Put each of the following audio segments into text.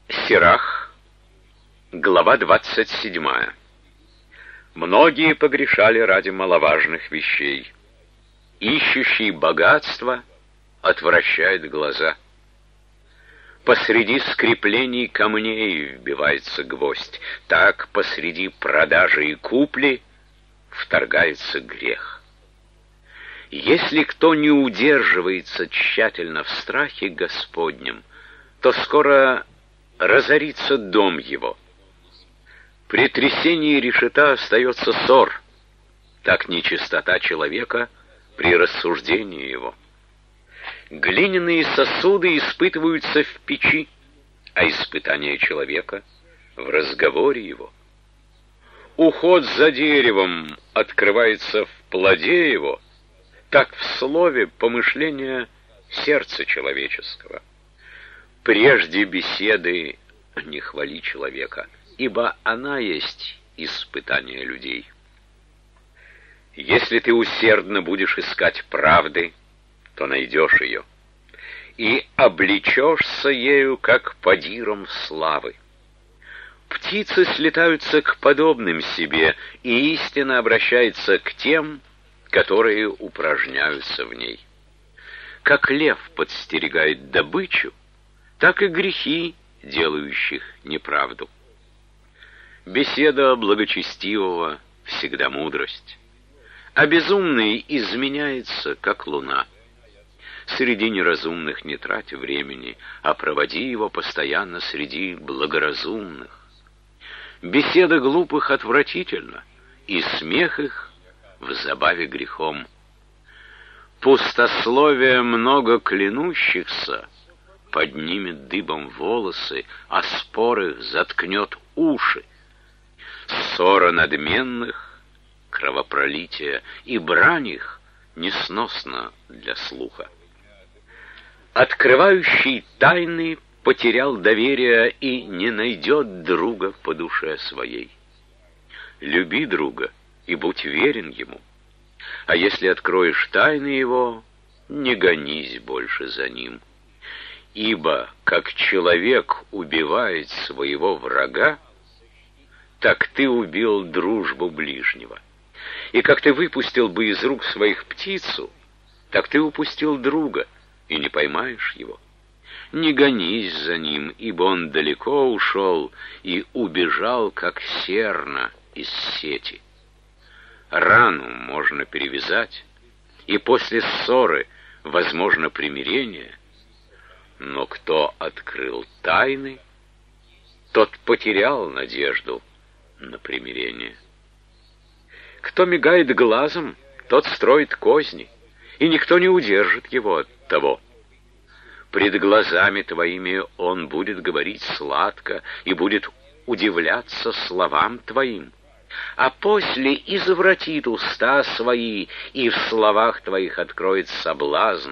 Сирах, глава 27. Многие погрешали ради маловажных вещей. Ищущий богатство отвращает глаза. Посреди скреплений камней вбивается гвоздь, так посреди продажи и купли вторгается грех. Если кто не удерживается тщательно в страхе Господнем, то скоро разорится дом его. При трясении решета остается ссор, так нечистота человека при рассуждении его. Глиняные сосуды испытываются в печи, а испытание человека в разговоре его. Уход за деревом открывается в плоде его, так в слове помышления сердца человеческого. Прежде беседы не хвали человека, ибо она есть испытание людей. Если ты усердно будешь искать правды, то найдешь ее, и облечешься ею, как подиром славы. Птицы слетаются к подобным себе, и истина обращается к тем, которые упражняются в ней. Как лев подстерегает добычу, так и грехи, делающих неправду. Беседа благочестивого всегда мудрость, а безумный изменяется, как луна. Среди неразумных не трать времени, а проводи его постоянно среди благоразумных. Беседа глупых отвратительна, и смех их в забаве грехом. Пустословие много клянущихся поднимет дыбом волосы, а спор их заткнет уши. Ссора надменных, кровопролитие и брань их несносна для слуха. Открывающий тайны потерял доверие и не найдет друга по душе своей. Люби друга и будь верен ему, а если откроешь тайны его, не гонись больше за ним. Ибо, как человек убивает своего врага, так ты убил дружбу ближнего. И как ты выпустил бы из рук своих птицу, так ты упустил друга, и не поймаешь его. Не гонись за ним, ибо он далеко ушел и убежал, как серна из сети. Рану можно перевязать, и после ссоры возможно примирение, но кто открыл тайны, тот потерял надежду на примирение. Кто мигает глазом, тот строит козни, и никто не удержит его от того. Пред глазами твоими он будет говорить сладко и будет удивляться словам твоим, а после извратит уста свои, и в словах твоих откроет соблазн.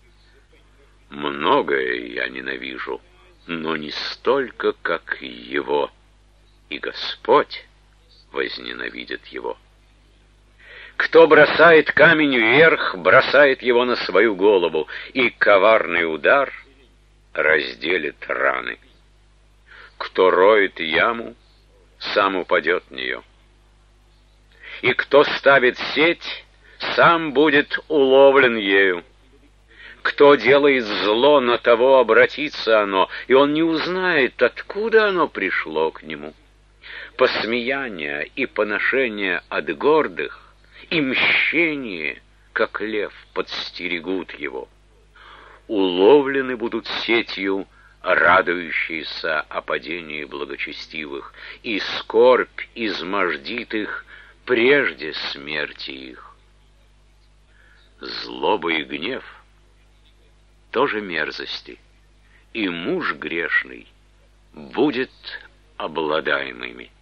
Многое я ненавижу, но не столько, как его, и Господь возненавидит его. Кто бросает камень вверх, бросает его на свою голову, и коварный удар разделит раны. Кто роет яму, сам упадет в нее. И кто ставит сеть, сам будет уловлен ею. Кто делает зло, на того обратится оно, и он не узнает, откуда оно пришло к нему. Посмеяние и поношение от гордых, и мщение, как лев, подстерегут его. Уловлены будут сетью радующиеся о падении благочестивых, и скорбь измождит их прежде смерти их. Злоба и гнев — тоже мерзости, и муж грешный будет обладаемыми.